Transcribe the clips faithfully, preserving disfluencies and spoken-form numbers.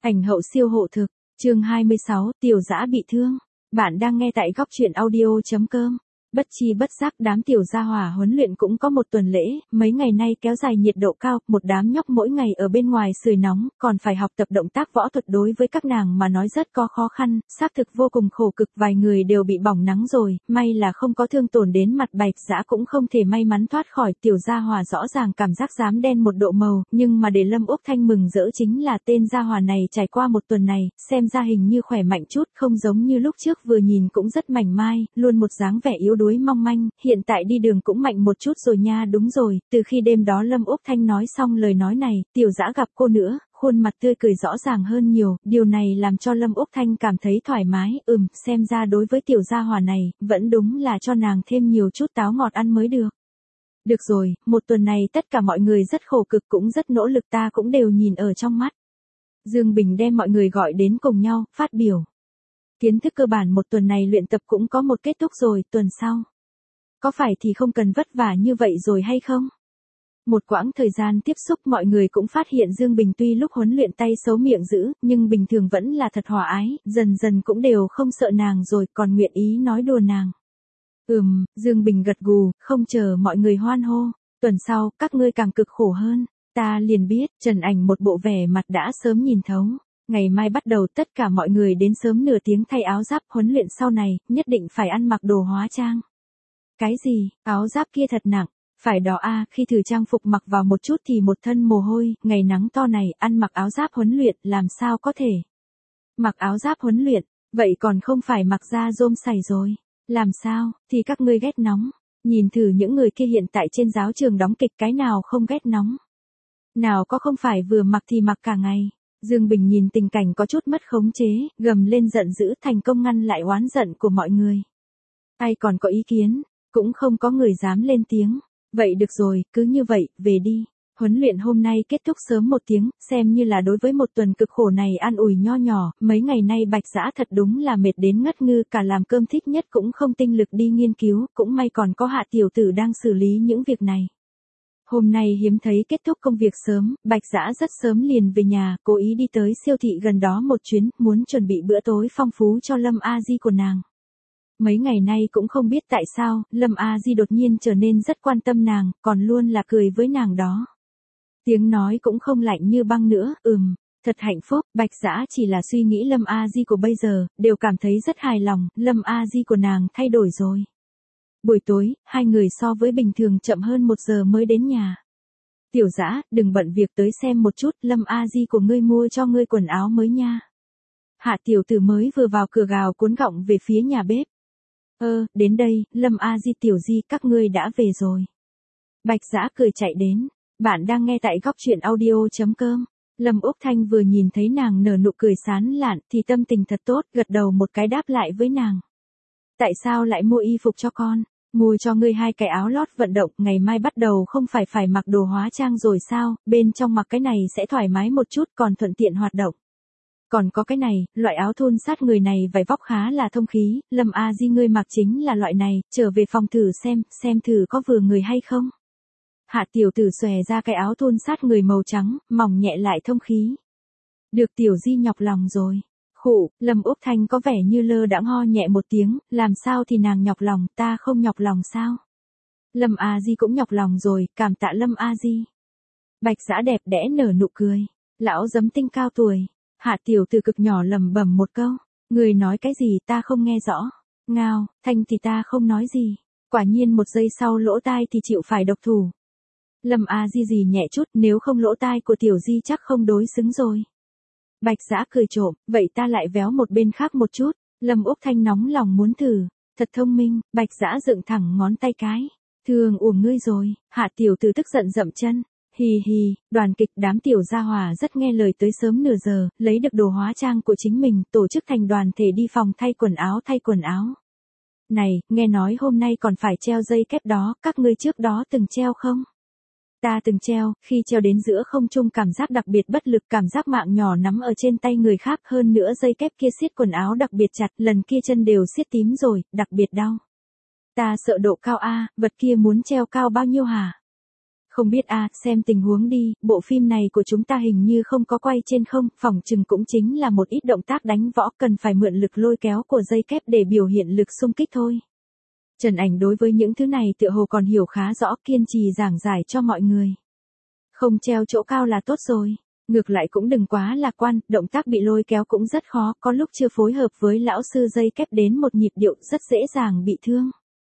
Ảnh hậu siêu hộ thực, chương hai mươi sáu, Tiểu Dã bị thương. Bạn đang nghe tại góc truyện audio.com. Bất chi bất giác đám tiểu gia hỏa huấn luyện cũng có một tuần lễ, mấy ngày nay kéo dài nhiệt độ cao, một đám nhóc mỗi ngày ở bên ngoài sưởi nóng, còn phải học tập động tác võ thuật đối với các nàng mà nói rất có khó khăn, xác thực vô cùng khổ cực, vài người đều bị bỏng nắng rồi, may là không có thương tổn đến mặt. Bạch Dã cũng không thể may mắn thoát khỏi. Tiểu gia hỏa rõ ràng cảm giác dám đen một độ màu, nhưng mà để Lâm Úc Thanh mừng rỡ chính là tên gia hỏa này trải qua một tuần này, xem ra hình như khỏe mạnh chút, không giống như lúc trước vừa nhìn cũng rất mảnh mai, luôn một dáng vẻ yếu đuối mong manh, hiện tại đi đường cũng mạnh một chút rồi nha. Đúng rồi, từ khi đêm đó Lâm Úc Thanh nói xong lời nói này, Tiểu Dã gặp cô nữa, khuôn mặt tươi cười rõ ràng hơn nhiều, điều này làm cho Lâm Úc Thanh cảm thấy thoải mái, ừm, xem ra đối với tiểu gia hỏa này, vẫn đúng là cho nàng thêm nhiều chút táo ngọt ăn mới được. Được rồi, một tuần này tất cả mọi người rất khổ cực cũng rất nỗ lực, ta cũng đều nhìn ở trong mắt. Dương Bình đem mọi người gọi đến cùng nhau, phát biểu. Kiến thức cơ bản một tuần này luyện tập cũng có một kết thúc rồi, tuần sau. Có phải thì không cần vất vả như vậy rồi hay không? Một quãng thời gian tiếp xúc mọi người cũng phát hiện Dương Bình tuy lúc huấn luyện tay xấu miệng dữ, nhưng bình thường vẫn là thật hòa ái, dần dần cũng đều không sợ nàng rồi, còn nguyện ý nói đùa nàng. Ừm, Dương Bình gật gù, không chờ mọi người hoan hô, tuần sau, các ngươi càng cực khổ hơn, ta liền biết. Trần Ảnh một bộ vẻ mặt đã sớm nhìn thấu. Ngày mai bắt đầu tất cả mọi người đến sớm nửa tiếng thay áo giáp, huấn luyện sau này, nhất định phải ăn mặc đồ hóa trang. Cái gì, áo giáp kia thật nặng, phải đó a, khi thử trang phục mặc vào một chút thì một thân mồ hôi, ngày nắng to này, ăn mặc áo giáp huấn luyện, làm sao có thể. Mặc áo giáp huấn luyện, vậy còn không phải mặc da rôm sảy rồi, làm sao, thì các ngươi ghét nóng, nhìn thử những người kia hiện tại trên giáo trường đóng kịch cái nào không ghét nóng. Nào có không phải vừa mặc thì mặc cả ngày. Dương Bình nhìn tình cảnh có chút mất khống chế, gầm lên giận dữ, thành công ngăn lại oán giận của mọi người. Ai còn có ý kiến, cũng không có người dám lên tiếng. Vậy được rồi, cứ như vậy, về đi. Huấn luyện hôm nay kết thúc sớm một tiếng, xem như là đối với một tuần cực khổ này an ủi nho nhỏ, mấy ngày nay Bạch Dã thật đúng là mệt đến ngất ngư, cả làm cơm thích nhất cũng không tinh lực đi nghiên cứu, cũng may còn có Hạ tiểu tử đang xử lý những việc này. Hôm nay hiếm thấy kết thúc công việc sớm, Bạch Dã rất sớm liền về nhà, cố ý đi tới siêu thị gần đó một chuyến, muốn chuẩn bị bữa tối phong phú cho Lâm A Di của nàng. Mấy ngày nay cũng không biết tại sao, Lâm A Di đột nhiên trở nên rất quan tâm nàng, còn luôn là cười với nàng đó. Tiếng nói cũng không lạnh như băng nữa, ừm, thật hạnh phúc. Bạch Dã chỉ là suy nghĩ Lâm A Di của bây giờ, đều cảm thấy rất hài lòng, Lâm A Di của nàng thay đổi rồi. Buổi tối, hai người so với bình thường chậm hơn một giờ mới đến nhà. Tiểu Dã, đừng bận việc tới xem một chút, Lâm A Di của ngươi mua cho ngươi quần áo mới nha. Hạ tiểu tử mới vừa vào cửa gào cuốn gọng về phía nhà bếp. Ơ, đến đây, Lâm A Di tiểu Di, các ngươi đã về rồi. Bạch Dã cười chạy đến. Bạn đang nghe tại góc truyện audio.com. Lâm Úc Thanh vừa nhìn thấy nàng nở nụ cười sán lạn thì tâm tình thật tốt, gật đầu một cái đáp lại với nàng. Tại sao lại mua y phục cho con? Mua cho ngươi hai cái áo lót vận động, ngày mai bắt đầu không phải phải mặc đồ hóa trang rồi sao, bên trong mặc cái này sẽ thoải mái một chút còn thuận tiện hoạt động. Còn có cái này, loại áo thun sát người này vải vóc khá là thông khí, Lâm A Di ngươi mặc chính là loại này, trở về phòng thử xem, xem thử có vừa người hay không. Hạ tiểu tử xòe ra cái áo thun sát người màu trắng, mỏng nhẹ lại thông khí. Được tiểu Di nhọc lòng rồi. Khụ, Lâm Úc Thanh có vẻ như lơ đãng ho nhẹ một tiếng, làm sao thì nàng nhọc lòng, ta không nhọc lòng sao? Lâm A Di cũng nhọc lòng rồi, cảm tạ Lâm A Di. Bạch Dã đẹp đẽ nở nụ cười, lão giấm tinh cao tuổi. Hạ tiểu tử cực nhỏ lẩm bẩm một câu, người nói cái gì ta không nghe rõ. Ngao, Thanh thì ta không nói gì. Quả nhiên một giây sau lỗ tai thì chịu phải độc thủ. Lâm A Di gì nhẹ chút, nếu không lỗ tai của tiểu Di chắc không đối xứng rồi. Bạch Dã cười trộm, vậy ta lại véo một bên khác một chút. Lâm Úc Thanh nóng lòng muốn thử, thật thông minh. Bạch Dã dựng thẳng ngón tay cái, thường uổng ngươi rồi. Hạ tiểu tử tức giận dậm chân, hì hì. Đoàn kịch đám tiểu gia hỏa rất nghe lời, tới sớm nửa giờ, lấy được đồ hóa trang của chính mình, tổ chức thành đoàn thể đi phòng thay quần áo thay quần áo. Này, nghe nói hôm nay còn phải treo dây kép đó, các ngươi trước đó từng treo không? Ta từng treo, khi treo đến giữa không trung cảm giác đặc biệt bất lực, cảm giác mạng nhỏ nắm ở trên tay người khác, hơn nữa dây kép kia siết quần áo đặc biệt chặt, lần kia chân đều siết tím rồi, đặc biệt đau. Ta sợ độ cao a, vật kia muốn treo cao bao nhiêu hả? Không biết a, xem tình huống đi, bộ phim này của chúng ta hình như không có quay trên không, phỏng chừng cũng chính là một ít động tác đánh võ cần phải mượn lực lôi kéo của dây kép để biểu hiện lực xung kích thôi. Trần Ảnh đối với những thứ này tựa hồ còn hiểu khá rõ, kiên trì giảng giải cho mọi người. Không treo chỗ cao là tốt rồi. Ngược lại cũng đừng quá lạc quan, động tác bị lôi kéo cũng rất khó, có lúc chưa phối hợp với lão sư dây kép đến một nhịp điệu rất dễ dàng bị thương.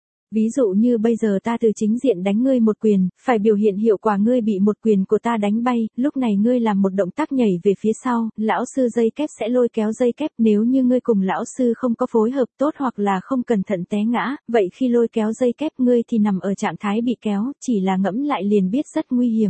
Ví dụ như bây giờ ta từ chính diện đánh ngươi một quyền, phải biểu hiện hiệu quả ngươi bị một quyền của ta đánh bay, lúc này ngươi làm một động tác nhảy về phía sau, lão sư dây kép sẽ lôi kéo dây kép, nếu như ngươi cùng lão sư không có phối hợp tốt hoặc là không cẩn thận té ngã, vậy khi lôi kéo dây kép ngươi thì nằm ở trạng thái bị kéo, chỉ là ngẫm lại liền biết rất nguy hiểm.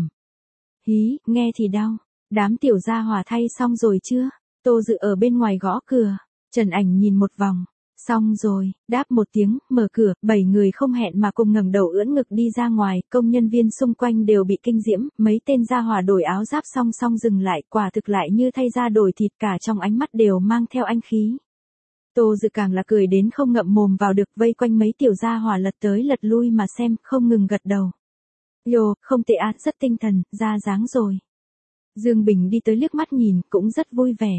Hí, nghe thì đau. Đám tiểu gia hỏa thay xong rồi chưa? Tô Dự ở bên ngoài gõ cửa. Trần Ảnh nhìn một vòng. Xong rồi, đáp một tiếng, mở cửa, bảy người không hẹn mà cùng ngẩng đầu ưỡn ngực đi ra ngoài, công nhân viên xung quanh đều bị kinh diễm, mấy tên gia hỏa đổi áo giáp song song dừng lại, quả thực lại như thay da đổi thịt, cả trong ánh mắt đều mang theo anh khí. Tô Dự càng là cười đến không ngậm mồm vào được, vây quanh mấy tiểu gia hỏa lật tới lật lui mà xem, không ngừng gật đầu. Yo, không tệ à, rất tinh thần, ra dáng rồi. Dương Bình đi tới liếc mắt nhìn, cũng rất vui vẻ.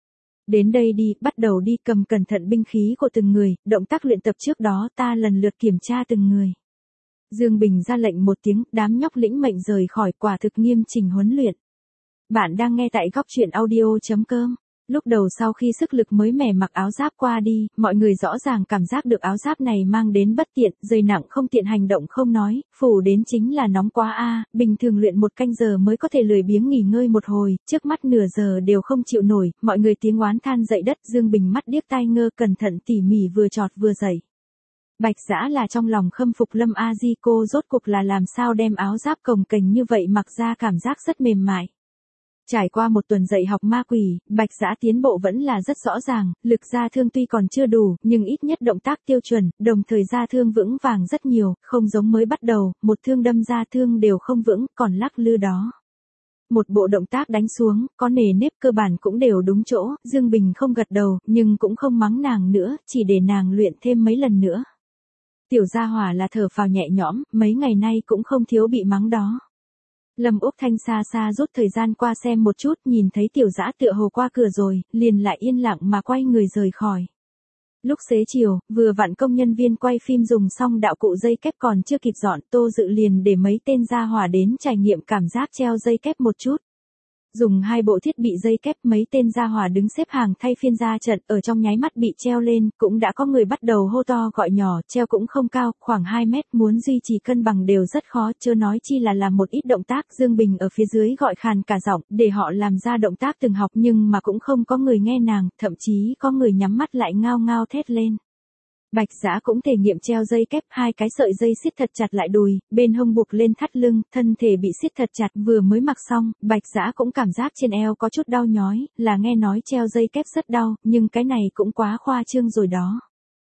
Đến đây đi, bắt đầu đi, cầm cẩn thận binh khí của từng người, động tác luyện tập trước đó ta lần lượt kiểm tra từng người. Dương Bình ra lệnh một tiếng, đám nhóc lĩnh mệnh rời khỏi, quả thực nghiêm chỉnh huấn luyện. Bạn đang nghe tại góc truyện audio chấm com. Lúc đầu sau khi sức lực mới mẻ mặc áo giáp qua đi, mọi người rõ ràng cảm giác được áo giáp này mang đến bất tiện, dày nặng không tiện hành động không nói, phủ đến chính là nóng quá a, bình thường luyện một canh giờ mới có thể lười biếng nghỉ ngơi một hồi, trước mắt nửa giờ đều không chịu nổi, mọi người tiếng oán than dậy đất, Dương Bình mắt điếc tai ngơ cẩn thận tỉ mỉ vừa chọt vừa dậy. Bạch Dã là trong lòng khâm phục Lâm A Di, cô rốt cuộc là làm sao đem áo giáp cồng kềnh như vậy mặc ra cảm giác rất mềm mại. Trải qua một tuần dạy học ma quỷ, Bạch Dã tiến bộ vẫn là rất rõ ràng, lực gia thương tuy còn chưa đủ, nhưng ít nhất động tác tiêu chuẩn, đồng thời gia thương vững vàng rất nhiều, không giống mới bắt đầu, một thương đâm gia thương đều không vững, còn lắc lư đó. Một bộ động tác đánh xuống, có nề nếp cơ bản cũng đều đúng chỗ, Dương Bình không gật đầu, nhưng cũng không mắng nàng nữa, chỉ để nàng luyện thêm mấy lần nữa. Tiểu gia hỏa là thở phào nhẹ nhõm, mấy ngày nay cũng không thiếu bị mắng đó. Lâm Úc Thanh xa xa rút thời gian qua xem một chút, nhìn thấy Tiểu Dã tựa hồ qua cửa rồi, liền lại yên lặng mà quay người rời khỏi. Lúc xế chiều, vừa vặn công nhân viên quay phim dùng xong đạo cụ dây kép còn chưa kịp dọn, Tô Dự liền để mấy tên gia hỏa đến trải nghiệm cảm giác treo dây kép một chút. Dùng hai bộ thiết bị dây kép, mấy tên gia hỏa đứng xếp hàng thay phiên ra trận, ở trong nháy mắt bị treo lên, cũng đã có người bắt đầu hô to gọi nhỏ, treo cũng không cao, khoảng hai mét, muốn duy trì cân bằng đều rất khó, chưa nói chi là làm một ít động tác. Dương Bình ở phía dưới gọi khàn cả giọng, để họ làm ra động tác từng học nhưng mà cũng không có người nghe nàng, thậm chí có người nhắm mắt lại ngao ngao thét lên. Bạch Dã cũng thể nghiệm treo dây kép, hai cái sợi dây siết thật chặt lại đùi, bên hông buộc lên thắt lưng, thân thể bị siết thật chặt, vừa mới mặc xong, Bạch Dã cũng cảm giác trên eo có chút đau nhói, là nghe nói treo dây kép rất đau, nhưng cái này cũng quá khoa trương rồi đó.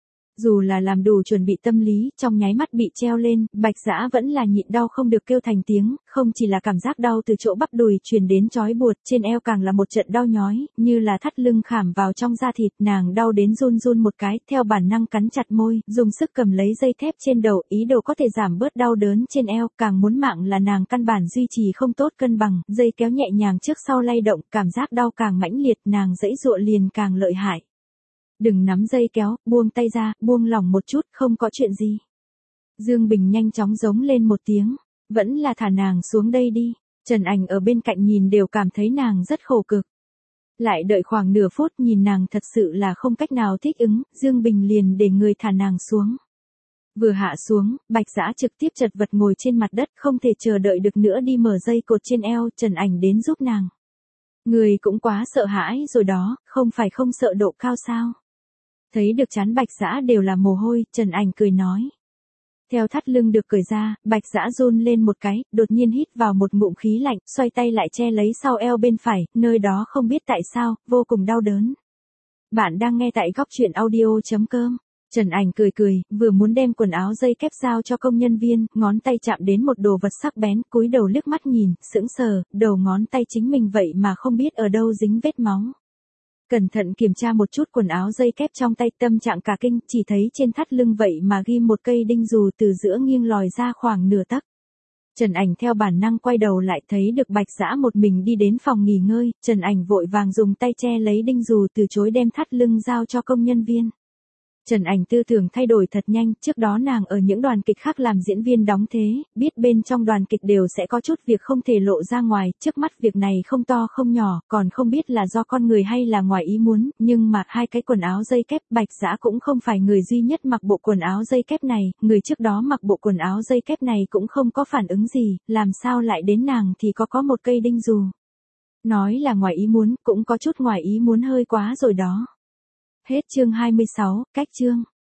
Dù là làm đủ chuẩn bị tâm lý, trong nháy mắt bị treo lên, Bạch Dã vẫn là nhịn đau không được kêu thành tiếng, không chỉ là cảm giác đau từ chỗ bắp đùi truyền đến chói buột, trên eo càng là một trận đau nhói, như là thắt lưng khảm vào trong da thịt, nàng đau đến run run một cái, theo bản năng cắn chặt môi, dùng sức cầm lấy dây thép trên đầu, ý đồ có thể giảm bớt đau đớn trên eo, càng muốn mạng là nàng căn bản duy trì không tốt cân bằng, dây kéo nhẹ nhàng trước sau lay động, cảm giác đau càng mãnh liệt, nàng giãy giụa liền càng lợi hại. Đừng nắm dây kéo, buông tay ra, buông lỏng một chút, không có chuyện gì. Dương Bình nhanh chóng giống lên một tiếng, vẫn là thả nàng xuống đây đi. Trần Ảnh ở bên cạnh nhìn đều cảm thấy nàng rất khổ cực. Lại đợi khoảng nửa phút nhìn nàng thật sự là không cách nào thích ứng, Dương Bình liền để người thả nàng xuống. Vừa hạ xuống, Bạch Dã trực tiếp chật vật ngồi trên mặt đất, không thể chờ đợi được nữa đi mở dây cột trên eo, Trần Ảnh đến giúp nàng. Người cũng quá sợ hãi rồi đó, không phải không sợ độ cao sao? Thấy được trán Bạch Dã đều là mồ hôi, Trần Ảnh cười nói. Theo thắt lưng được cởi ra, Bạch Dã run lên một cái, đột nhiên hít vào một ngụm khí lạnh, xoay tay lại che lấy sau eo bên phải, nơi đó không biết tại sao, vô cùng đau đớn. Bạn đang nghe tại góc truyện audio chấm com. Trần Ảnh cười cười, vừa muốn đem quần áo dây kép giao cho công nhân viên, ngón tay chạm đến một đồ vật sắc bén, cúi đầu liếc mắt nhìn, sững sờ, đầu ngón tay chính mình vậy mà không biết ở đâu dính vết máu. Cẩn thận kiểm tra một chút quần áo dây kép trong tay, tâm trạng cả kinh, chỉ thấy trên thắt lưng vậy mà ghim một cây đinh dù từ giữa nghiêng lòi ra khoảng nửa tấc. Trần Ảnh theo bản năng quay đầu lại thấy được Bạch Dã một mình đi đến phòng nghỉ ngơi, Trần Ảnh vội vàng dùng tay che lấy đinh dù từ chối đem thắt lưng giao cho công nhân viên. Trần Ảnh tư tưởng thay đổi thật nhanh, trước đó nàng ở những đoàn kịch khác làm diễn viên đóng thế, biết bên trong đoàn kịch đều sẽ có chút việc không thể lộ ra ngoài, trước mắt việc này không to không nhỏ, còn không biết là do con người hay là ngoài ý muốn, nhưng mặc hai cái quần áo dây kép, Bạch Dã cũng không phải người duy nhất mặc bộ quần áo dây kép này, người trước đó mặc bộ quần áo dây kép này cũng không có phản ứng gì, làm sao lại đến nàng thì có có một cây đinh dù. Nói là ngoài ý muốn, cũng có chút ngoài ý muốn hơi quá rồi đó. Hết chương hai mươi sáu, cách chương.